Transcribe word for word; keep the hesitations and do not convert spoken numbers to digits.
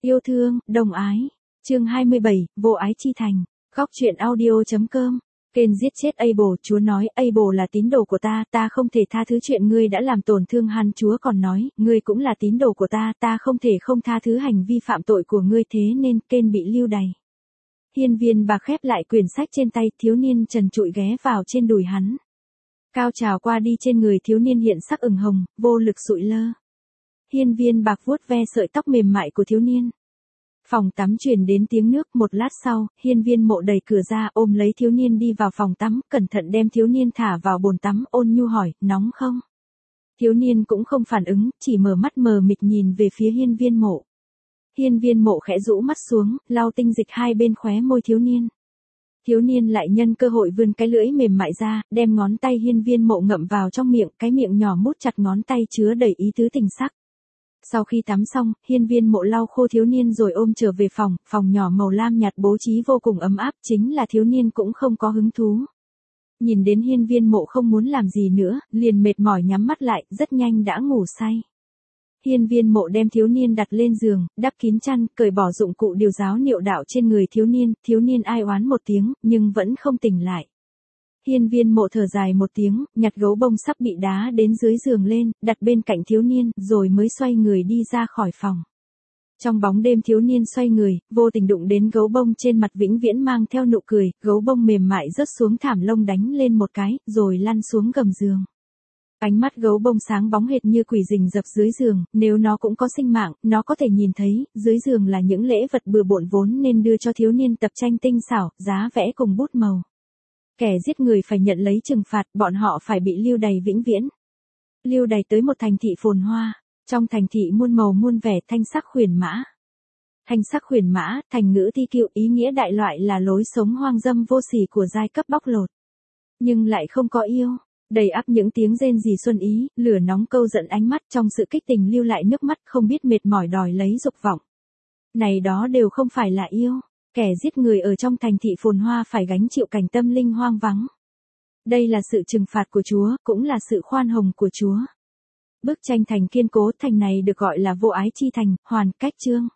Yêu thương, đồng ái. Chương hai mươi bảy, vô ái chi thành. Góc truyện audio.com. Kên giết chết Abel, Chúa nói, Abel là tín đồ của ta, ta không thể tha thứ chuyện ngươi đã làm tổn thương hắn. Chúa còn nói, ngươi cũng là tín đồ của ta, ta không thể không tha thứ hành vi phạm tội của ngươi, thế nên Kên bị lưu đày. Hiên viên bạc khép lại quyển sách trên tay, thiếu niên trần trụi ghé vào trên đùi hắn. Cao trào qua đi trên người thiếu niên hiện sắc ửng hồng, vô lực sụi lơ. Hiên viên bạc vuốt ve sợi tóc mềm mại của thiếu niên. Phòng tắm truyền đến tiếng nước, một lát sau, hiên viên mộ đẩy cửa ra, ôm lấy thiếu niên đi vào phòng tắm, cẩn thận đem thiếu niên thả vào bồn tắm, ôn nhu hỏi, nóng không? Thiếu niên cũng không phản ứng, chỉ mở mắt mờ mịt nhìn về phía hiên viên mộ. Hiên viên mộ khẽ rũ mắt xuống, lau tinh dịch hai bên khóe môi thiếu niên. Thiếu niên lại nhân cơ hội vươn cái lưỡi mềm mại ra, đem ngón tay hiên viên mộ ngậm vào trong miệng, cái miệng nhỏ mút chặt ngón tay chứa đầy ý tứ tình sắc. Sau khi tắm xong, hiên viên mộ lau khô thiếu niên rồi ôm trở về phòng, phòng nhỏ màu lam nhạt bố trí vô cùng ấm áp, chính là thiếu niên cũng không có hứng thú. Nhìn đến hiên viên mộ không muốn làm gì nữa, liền mệt mỏi nhắm mắt lại, rất nhanh đã ngủ say. Hiên viên mộ đem thiếu niên đặt lên giường, đắp kín chăn, cởi bỏ dụng cụ điều giáo niệu đạo trên người thiếu niên, thiếu niên ai oán một tiếng, nhưng vẫn không tỉnh lại. Hiên viên mộ thở dài một tiếng, nhặt gấu bông sắp bị đá đến dưới giường lên, đặt bên cạnh thiếu niên, rồi mới xoay người đi ra khỏi phòng. Trong bóng đêm thiếu niên xoay người, vô tình đụng đến gấu bông trên mặt vĩnh viễn mang theo nụ cười, gấu bông mềm mại rớt xuống thảm lông đánh lên một cái, rồi lăn xuống gầm giường. Ánh mắt gấu bông sáng bóng hệt như quỷ rình rập dưới giường, nếu nó cũng có sinh mạng, nó có thể nhìn thấy, dưới giường là những lễ vật bừa bộn vốn nên đưa cho thiếu niên tập tranh tinh xảo, giá vẽ cùng bút màu. Kẻ giết người phải nhận lấy trừng phạt, bọn họ phải bị lưu đày vĩnh viễn. Lưu đày tới một thành thị phồn hoa, trong thành thị muôn màu muôn vẻ, thanh sắc khuyển mã. Thanh sắc khuyển mã, thành ngữ thi kiệu, ý nghĩa đại loại là lối sống hoang dâm vô sỉ của giai cấp bóc lột. Nhưng lại không có yêu. Đầy ắp những tiếng rên rỉ xuân ý, lửa nóng câu giận ánh mắt, trong sự kích tình lưu lại nước mắt, không biết mệt mỏi đòi lấy dục vọng. Này đó đều không phải là yêu, kẻ giết người ở trong thành thị phồn hoa phải gánh chịu cảnh tâm linh hoang vắng. Đây là sự trừng phạt của Chúa, cũng là sự khoan hồng của Chúa. Bức tranh thành kiên cố, thành này được gọi là vô ái chi thành, hoàn cách chương.